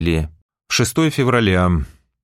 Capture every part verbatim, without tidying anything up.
шестое февраля.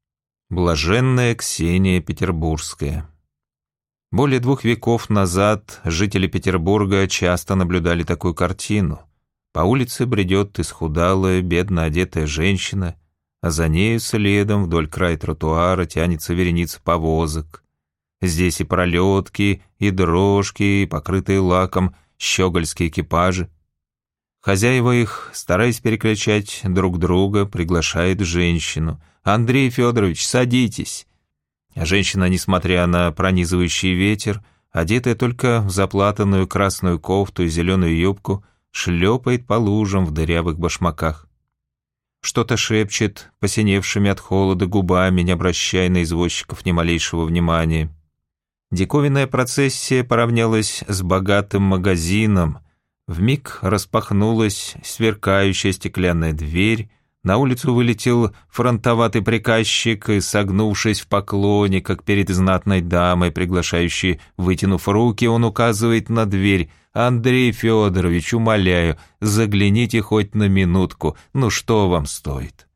Блаженная Ксения Петербургская. Более двух веков назад жители Петербурга часто наблюдали такую картину. По улице бредет исхудалая, бедно одетая женщина, а за нею следом вдоль края тротуара тянется вереница повозок. Здесь и пролетки, и дрожки, и покрытые лаком щегольские экипажи. Хозяева их, стараясь перекричать друг друга, приглашает женщину. «Андрей Федорович, садитесь!» А женщина, несмотря на пронизывающий ветер, одетая только в заплатанную красную кофту и зеленую юбку, шлепает по лужам в дырявых башмаках. Что-то шепчет посиневшими от холода губами, не обращая на извозчиков ни малейшего внимания. Диковинная процессия поравнялась с богатым магазином. Вмиг распахнулась сверкающая стеклянная дверь, на улицу вылетел фронтоватый приказчик и, согнувшись в поклоне, как перед знатной дамой, приглашающей, вытянув руки, он указывает на дверь. «Андрей Федорович, умоляю, загляните хоть на минутку, ну что вам стоит?»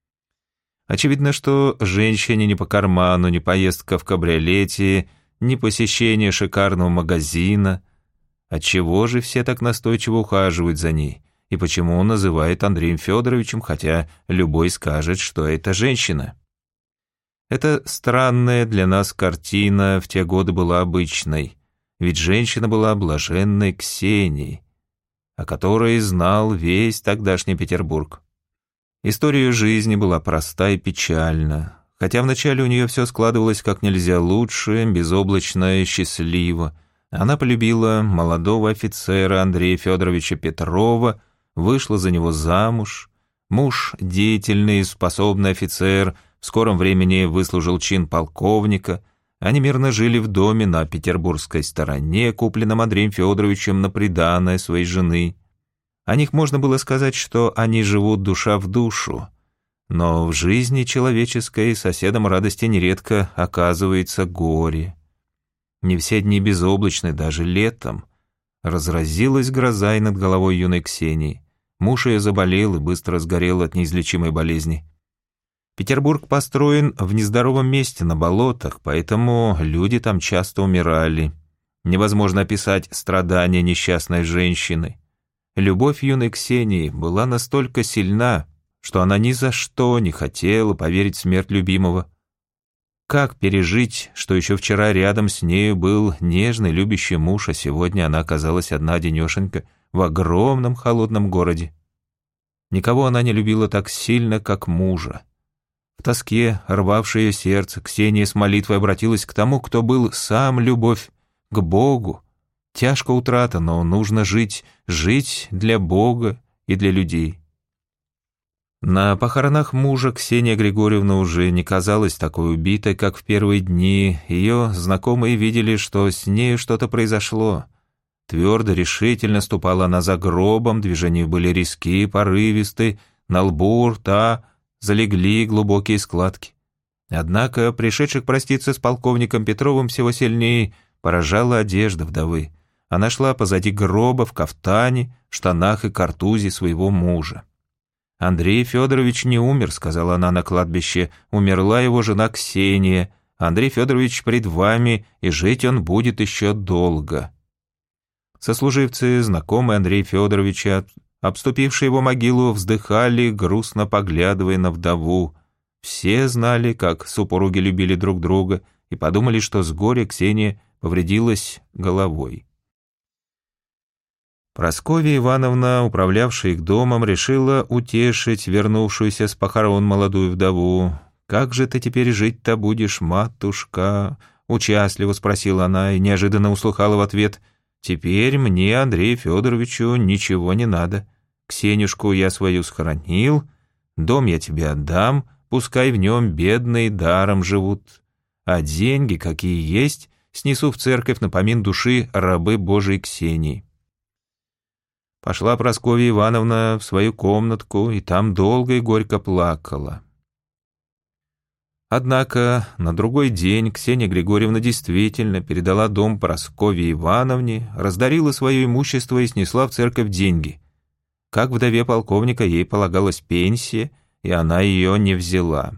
Очевидно, что женщине не по карману ни поездка в кабриолете, ни посещение шикарного магазина. Отчего же все так настойчиво ухаживают за ней? И почему он называет Андреем Федоровичем, хотя любой скажет, что это женщина? Эта странная для нас картина в те годы была обычной, ведь женщина была блаженной Ксенией, о которой знал весь тогдашний Петербург. История ее жизни была проста и печальна, хотя вначале у нее все складывалось как нельзя лучше, безоблачно и счастливо. Она полюбила молодого офицера Андрея Федоровича Петрова, вышла за него замуж. Муж, деятельный и способный офицер, в скором времени выслужил чин полковника. Они мирно жили в доме на петербургской стороне, купленном Андреем Федоровичем на приданое своей жены. О них можно было сказать, что они живут душа в душу. Но в жизни человеческой соседом радости нередко оказывается горе. Не все дни безоблачны, даже летом. Разразилась гроза и над головой юной Ксении. Муж ее заболел и быстро сгорел от неизлечимой болезни. Петербург построен в нездоровом месте, на болотах, поэтому люди там часто умирали. Невозможно описать страдания несчастной женщины. Любовь юной Ксении была настолько сильна, что она ни за что не хотела поверить в смерть любимого. Как пережить, что еще вчера рядом с нею был нежный, любящий муж, а сегодня она оказалась одна-одинешенька в огромном холодном городе? Никого она не любила так сильно, как мужа. В тоске, рвавшее ее сердце, Ксения с молитвой обратилась к тому, кто был сам любовь, к Богу. Тяжко утрата, но нужно жить, жить для Бога и для людей. На похоронах мужа Ксения Григорьевна уже не казалась такой убитой, как в первые дни. Ее знакомые видели, что с нею что-то произошло. Твердо, решительно ступала она за гробом, движения были резкие, порывистые, на лбу, рта залегли глубокие складки. Однако пришедших проститься с полковником Петровым всего сильнее поражала одежда вдовы. Она шла позади гроба в кафтане, штанах и картузе своего мужа. «Андрей Федорович не умер», — сказала она на кладбище, — «умерла его жена Ксения. Андрей Федорович пред вами, и жить он будет еще долго». Сослуживцы, знакомые Андрея Федоровича, обступившие его могилу, вздыхали, грустно поглядывая на вдову. Все знали, как супруги любили друг друга, и подумали, что с горя Ксения повредилась головой. Прасковья Ивановна, управлявшая их домом, решила утешить вернувшуюся с похорон молодую вдову. «Как же ты теперь жить-то будешь, матушка?» — участливо спросила она и неожиданно услыхала в ответ: «Теперь мне, Андрею Федоровичу, ничего не надо. Ксенюшку я свою схоронил, дом я тебе отдам, пускай в нем бедные даром живут. А деньги, какие есть, снесу в церковь на помин души рабы Божией Ксении». Пошла Прасковья Ивановна в свою комнатку и там долго и горько плакала. Однако на другой день Ксения Григорьевна действительно передала дом Прасковье Ивановне, раздарила свое имущество и снесла в церковь деньги. Как вдове полковника ей полагалась пенсия, и она ее не взяла.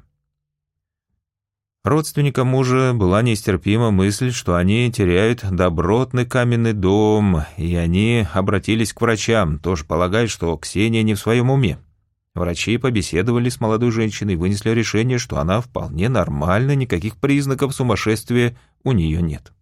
Родственникам мужа была нестерпима мысль, что они теряют добротный каменный дом, и они обратились к врачам, тоже полагая, что Ксения не в своем уме. Врачи побеседовали с молодой женщиной и вынесли решение, что она вполне нормальна, никаких признаков сумасшествия у нее нет.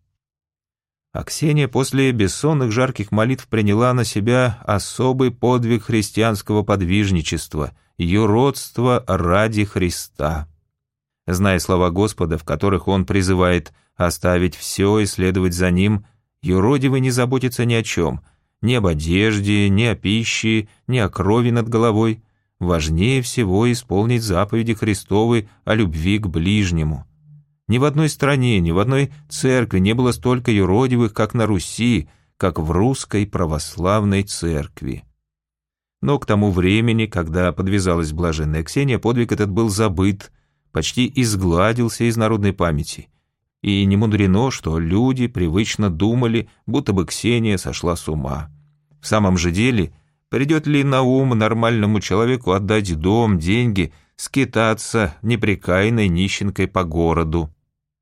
А Ксения после бессонных жарких молитв приняла на себя особый подвиг христианского подвижничества, юродство ради Христа. Зная слова Господа, в которых Он призывает оставить все и следовать за Ним, юродивый не заботится ни о чем, ни об одежде, ни о пище, ни о крови над головой. Важнее всего исполнить заповеди Христовы о любви к ближнему. Ни в одной стране, ни в одной церкви не было столько юродивых, как на Руси, как в русской православной церкви. Но к тому времени, когда подвязалась блаженная Ксения, подвиг этот был забыт, почти изгладился из народной памяти. И не мудрено, что люди привычно думали, будто бы Ксения сошла с ума. В самом же деле, придет ли на ум нормальному человеку отдать дом, деньги, скитаться непрекаянной нищенкой по городу?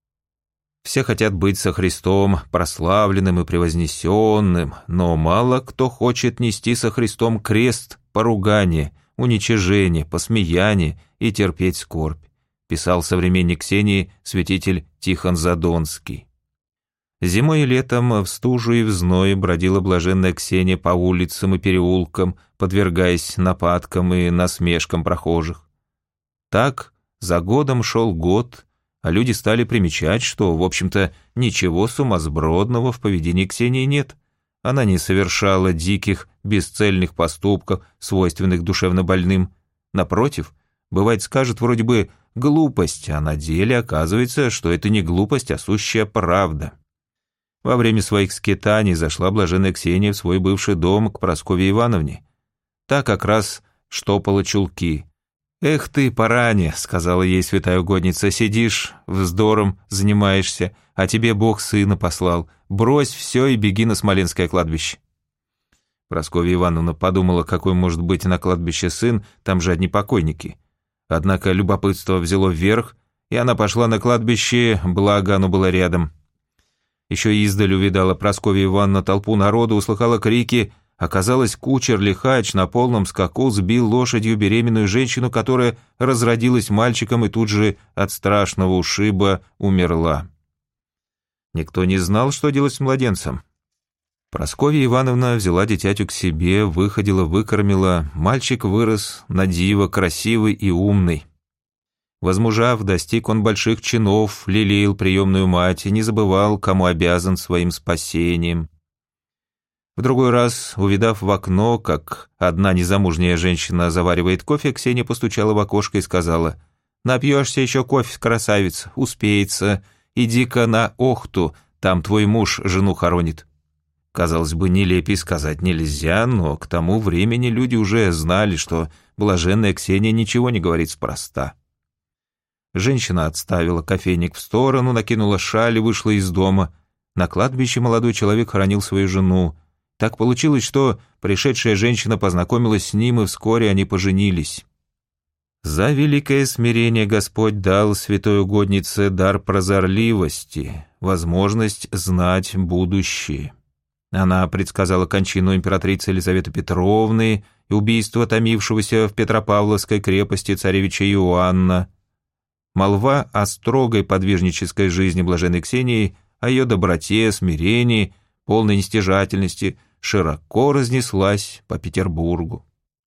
Все хотят быть со Христом прославленным и превознесенным, но мало кто хочет нести со Христом крест, поругание, уничижение, посмеяние и терпеть скорбь, писал современник Ксении святитель Тихон Задонский. Зимой и летом в стужу и в зной бродила блаженная Ксения по улицам и переулкам, подвергаясь нападкам и насмешкам прохожих. Так за годом шел год, а люди стали примечать, что, в общем-то, ничего сумасбродного в поведении Ксении нет. Она не совершала диких, бесцельных поступков, свойственных душевнобольным. Напротив, бывает, скажет вроде бы глупость, а на деле оказывается, что это не глупость, а сущая правда. Во время своих скитаний зашла блаженная Ксения в свой бывший дом к Прасковье Ивановне. Та как раз штопала чулки. «Эх ты, параня», — сказала ей святая угодница, — «сидишь, вздором занимаешься, а тебе Бог сына послал. Брось все и беги на Смоленское кладбище». Прасковья Ивановна подумала, какой может быть на кладбище сын, там же одни покойники. Однако любопытство взяло вверх, и она пошла на кладбище, благо оно было рядом. Еще издаль увидала Прасковья Ивановна толпу народу, услыхала крики. Оказалось, кучер-лихач на полном скаку сбил лошадью беременную женщину, которая разродилась мальчиком и тут же от страшного ушиба умерла. Никто не знал, что делать с младенцем. Прасковья Ивановна взяла дитятю к себе, выходила, выкормила. Мальчик вырос на диво, красивый и умный. Возмужав, достиг он больших чинов, лелеял приемную мать и не забывал, кому обязан своим спасением. В другой раз, увидав в окно, как одна незамужняя женщина заваривает кофе, Ксения постучала в окошко и сказала: «Напьешься еще кофе, красавица, успеется, иди-ка на Охту, там твой муж жену хоронит». Казалось бы, нелепей сказать нельзя, но к тому времени люди уже знали, что блаженная Ксения ничего не говорит спроста. Женщина отставила кофейник в сторону, накинула шаль и вышла из дома. На кладбище молодой человек хоронил свою жену. Так получилось, что пришедшая женщина познакомилась с ним, и вскоре они поженились. За великое смирение Господь дал святой угоднице дар прозорливости, возможность знать будущее. Она предсказала кончину императрицы Елизаветы Петровны и убийство томившегося в Петропавловской крепости царевича Иоанна. Молва о строгой подвижнической жизни блаженной Ксении, о ее доброте, смирении, полной нестяжательности широко разнеслась по Петербургу.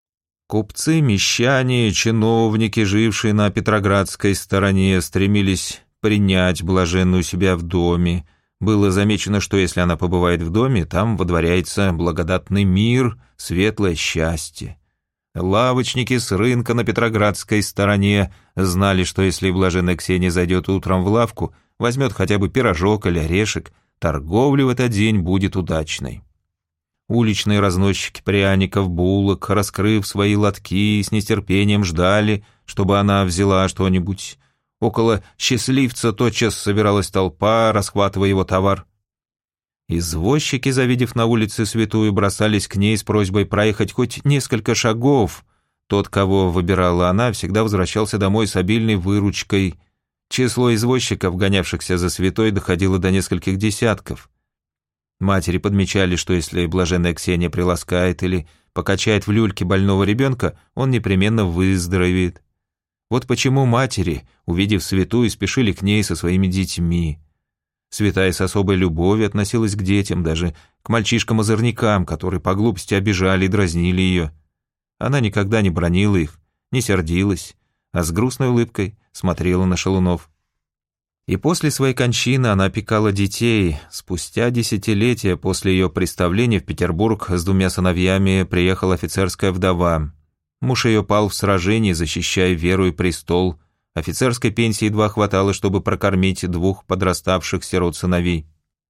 Купцы, мещане, чиновники, жившие на Петроградской стороне, стремились принять блаженную себя в доме. Было замечено, что если она побывает в доме, там водворяется благодатный мир, светлое счастье. Лавочники с рынка на Петроградской стороне знали, что если блаженная Ксения зайдет утром в лавку, возьмет хотя бы пирожок или орешек, торговля в этот день будет удачной. Уличные разносчики пряников, булок, раскрыв свои лотки, с нетерпением ждали, чтобы она взяла что-нибудь. Около счастливца тотчас собиралась толпа, расхватывая его товар. Извозчики, завидев на улице святую, бросались к ней с просьбой проехать хоть несколько шагов. Тот, кого выбирала она, всегда возвращался домой с обильной выручкой. Число извозчиков, гонявшихся за святой, доходило до нескольких десятков. Матери подмечали, что если блаженная Ксения приласкает или покачает в люльке больного ребенка, он непременно выздоровеет. Вот почему матери, увидев святую, спешили к ней со своими детьми. Святая с особой любовью относилась к детям, даже к мальчишкам-озорникам, которые по глупости обижали и дразнили ее. Она никогда не бранила их, не сердилась, а с грустной улыбкой смотрела на шалунов. И после своей кончины она опекала детей. Спустя десятилетия после ее представления в Петербург с двумя сыновьями приехала офицерская вдова. Муж ее пал в сражении, защищая веру и престол. Офицерской пенсии едва хватало, чтобы прокормить двух подраставших сирот-сыновей.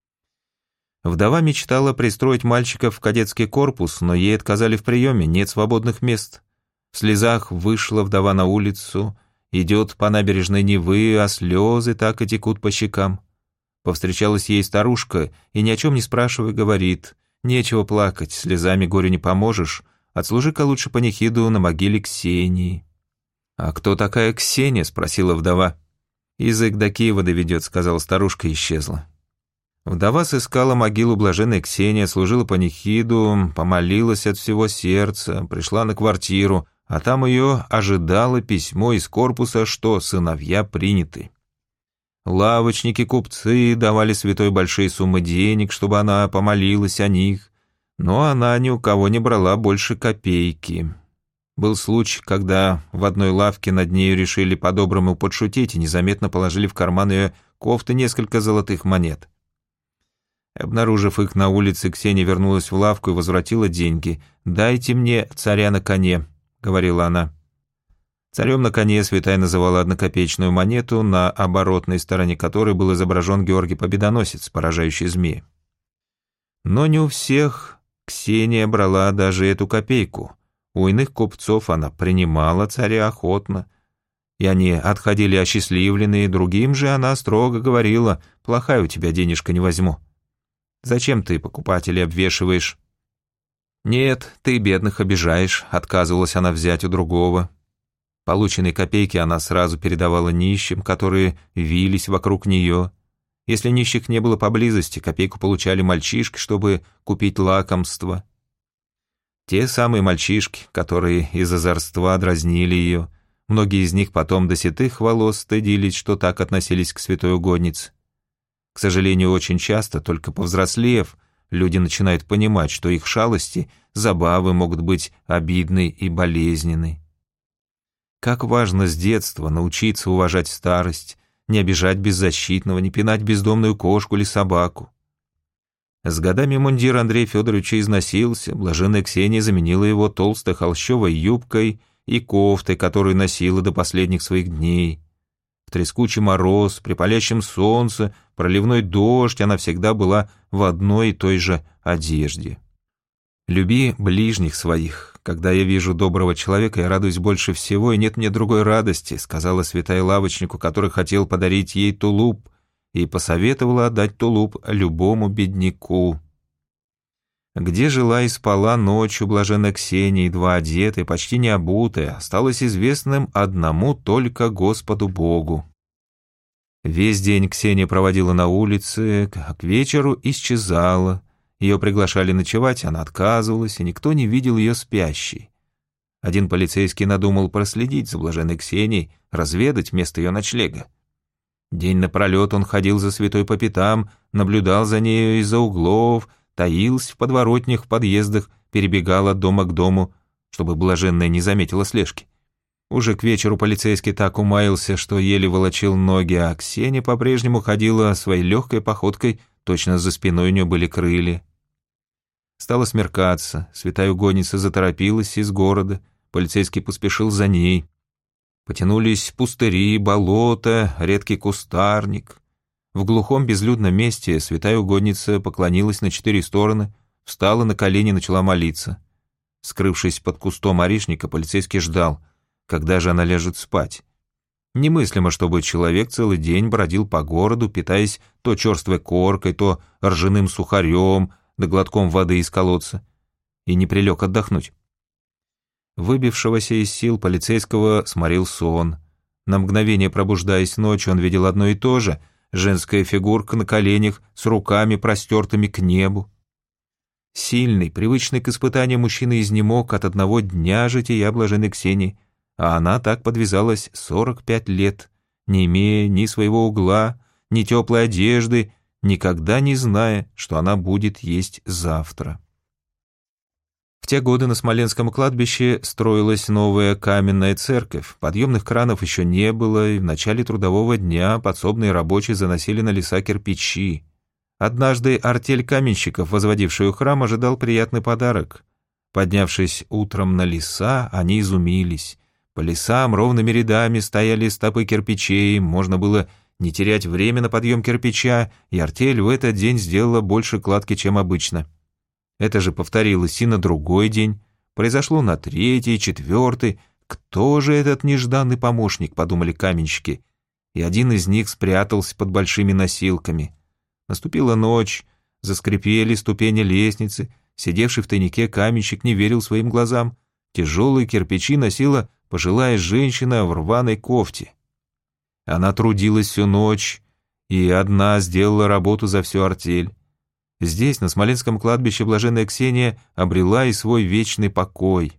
Вдова мечтала пристроить мальчиков в кадетский корпус, но ей отказали в приеме, нет свободных мест. В слезах вышла вдова на улицу, идет по набережной Невы, а слезы так и текут по щекам. Повстречалась ей старушка и, ни о чем не спрашивая, говорит: «Нечего плакать, слезами горю не поможешь, отслужи-ка лучше панихиду на могиле Ксении». «А кто такая Ксения?» — спросила вдова. «Язык до Киева доведет», — сказала старушка и исчезла. Вдова сыскала могилу блаженной Ксении, служила панихиду, помолилась от всего сердца, пришла на квартиру, а там ее ожидало письмо из корпуса, что сыновья приняты. Лавочники, купцы давали святой большие суммы денег, чтобы она помолилась о них, но она ни у кого не брала больше копейки. Был случай, когда в одной лавке над нею решили по-доброму подшутить и незаметно положили в карман ее кофты несколько золотых монет. Обнаружив их на улице, Ксения вернулась в лавку и возвратила деньги. «Дайте мне царя на коне», — говорила она. Царем на коне святая называла однокопеечную монету, на оборотной стороне которой был изображен Георгий Победоносец, поражающий змеи. Но не у всех Ксения брала даже эту копейку. У иных купцов она принимала царя охотно, и они отходили осчастливленные, другим же она строго говорила: «Плохая у тебя денежка, не возьму. Зачем ты покупателей обвешиваешь?» «Нет, ты бедных обижаешь», — отказывалась она взять у другого. Полученные копейки она сразу передавала нищим, которые вились вокруг нее. Если нищих не было поблизости, копейку получали мальчишки, чтобы купить лакомство. Те самые мальчишки, которые из озорства дразнили ее, многие из них потом до седых волос стыдились, что так относились к святой угоднице. К сожалению, очень часто, только повзрослев, люди начинают понимать, что их шалости, забавы могут быть обидны и болезненны. Как важно с детства научиться уважать старость, не обижать беззащитного, не пинать бездомную кошку или собаку. С годами мундир Андрея Федоровича износился, блаженная Ксения заменила его толстой холщовой юбкой и кофтой, которую носила до последних своих дней. В трескучий мороз, при палящем солнце, проливной дождь она всегда была в одной и той же одежде. «Люби ближних своих. Когда я вижу доброго человека, я радуюсь больше всего, и нет мне другой радости», сказала святая лавочнику, который хотел подарить ей тулуп, и посоветовала отдать тулуп любому бедняку. Где жила и спала ночью блаженная Ксения, едва одетая, почти не обутая, осталось известным одному только Господу Богу. Весь день Ксения проводила на улице, а к вечеру исчезала. Ее приглашали ночевать, она отказывалась, и никто не видел ее спящей. Один полицейский надумал проследить за блаженной Ксенией, разведать место ее ночлега. День напролет он ходил за святой по пятам, наблюдал за нею из-за углов, таился в подворотнях, в подъездах, перебегал от дома к дому, чтобы блаженная не заметила слежки. Уже к вечеру полицейский так умаился, что еле волочил ноги, а Ксения по-прежнему ходила своей легкой походкой, точно за спиной у нее были крылья. Стало смеркаться, святая угодница заторопилась из города, полицейский поспешил за ней. Потянулись пустыри, болота, редкий кустарник. В глухом безлюдном месте святая угодница поклонилась на четыре стороны, встала на колени и начала молиться. Скрывшись под кустом орешника, полицейский ждал, когда же она ляжет спать. Немыслимо, чтобы человек целый день бродил по городу, питаясь то черствой коркой, то ржаным сухарем, да глотком воды из колодца, и не прилег отдохнуть. Выбившегося из сил полицейского сморил сон. На мгновение пробуждаясь ночью, он видел одно и то же — женская фигурка на коленях с руками, простертыми к небу. Сильный, привычный к испытанию мужчина изнемог от одного дня жития блаженной Ксении, а она так подвязалась сорок пять лет, не имея ни своего угла, ни теплой одежды, никогда не зная, что она будет есть завтра. В те годы на Смоленском кладбище строилась новая каменная церковь, подъемных кранов еще не было, и в начале трудового дня подсобные рабочие заносили на леса кирпичи. Однажды артель каменщиков, возводившую храм, ожидал приятный подарок. Поднявшись утром на леса, они изумились. По лесам ровными рядами стояли стопы кирпичей, можно было не терять время на подъем кирпича, и артель в этот день сделала больше кладки, чем обычно. Это же повторилось и на другой день, произошло на третий, четвертый. Кто же этот нежданный помощник, подумали каменщики, и один из них спрятался под большими носилками. Наступила ночь, заскрипели ступени лестницы, сидевший в тайнике каменщик не верил своим глазам. Тяжелые кирпичи носила пожилая женщина в рваной кофте. Она трудилась всю ночь и одна сделала работу за всю артель. Здесь, на Смоленском кладбище, блаженная Ксения обрела и свой вечный покой.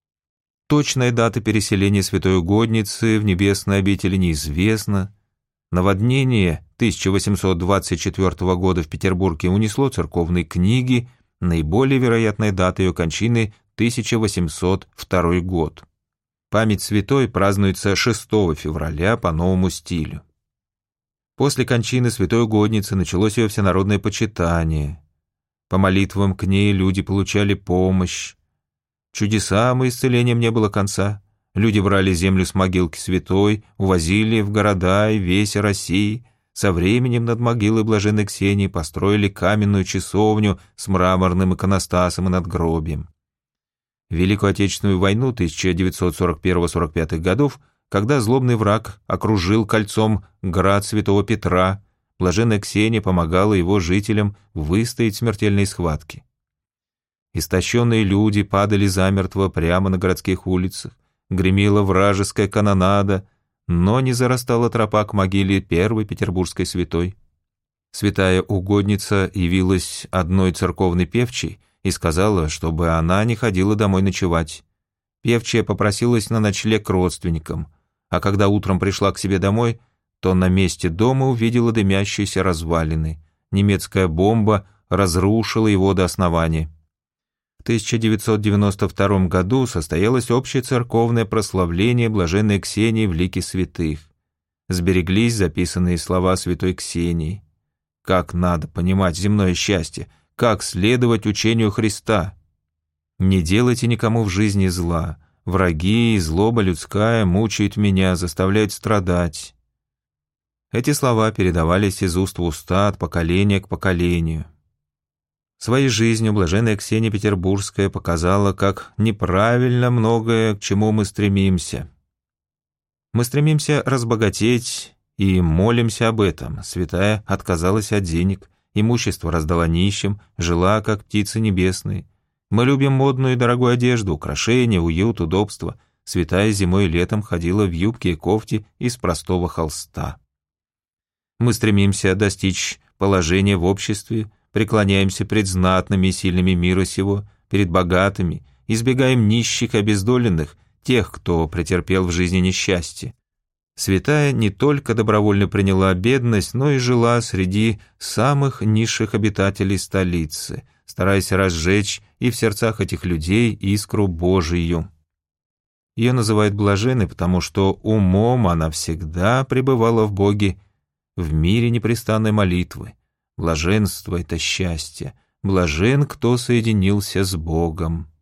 Точная дата переселения святой угодницы в небесной обители неизвестна. Наводнение тысяча восемьсот двадцать четвёртого года в Петербурге унесло церковные книги, наиболее вероятная дата ее кончины – тысяча восемьсот второй год. Память святой празднуется шестого февраля по новому стилю. После кончины святой угодницы началось ее всенародное почитание. По молитвам к ней люди получали помощь. Чудесам и исцелениям не было конца. Люди брали землю с могилки святой, увозили в города и весь России. Со временем над могилой блаженной Ксении построили каменную часовню с мраморным иконостасом и надгробием. В Великую Отечественную войну тысяча девятьсот сорок первого — сорок пятого годов, когда злобный враг окружил кольцом град Святого Петра, блаженная Ксения помогала его жителям выстоять в смертельной схватке. Истощенные люди падали замертво прямо на городских улицах, гремела вражеская канонада, но не зарастала тропа к могиле первой петербургской святой. Святая угодница явилась одной церковной певчей и сказала, чтобы она не ходила домой ночевать. Певчая попросилась на ночлег к родственникам, а когда утром пришла к себе домой, то на месте дома увидела дымящиеся развалины. Немецкая бомба разрушила его до основания. В тысяча девятьсот девяносто втором году состоялось общее церковное прославление блаженной Ксении в лике святых. Сбереглись записанные слова святой Ксении. Как надо понимать земное счастье, как следовать учению Христа. Не делайте никому в жизни зла. Враги и злоба людская мучают меня, заставляют страдать. Эти слова передавались из уст в уста от поколения к поколению. Своей жизнью блаженная Ксения Петербургская показала, как неправильно многое, к чему мы стремимся. Мы стремимся разбогатеть и молимся об этом. Святая отказалась от денег, имущество раздала нищим, жила, как птицы небесные. Мы любим модную и дорогую одежду, украшения, уют, удобство. Святая зимой и летом ходила в юбке и кофте из простого холста. Мы стремимся достичь положения в обществе, преклоняемся пред знатными и сильными мира сего, перед богатыми, избегаем нищих и обездоленных, тех, кто претерпел в жизни несчастье. Святая не только добровольно приняла бедность, но и жила среди самых низших обитателей столицы, стараясь разжечь и в сердцах этих людей искру Божию. Ее называют блаженной, потому что умом она всегда пребывала в Боге, в мире непрестанной молитвы. Блаженство — это счастье. Блажен, кто соединился с Богом.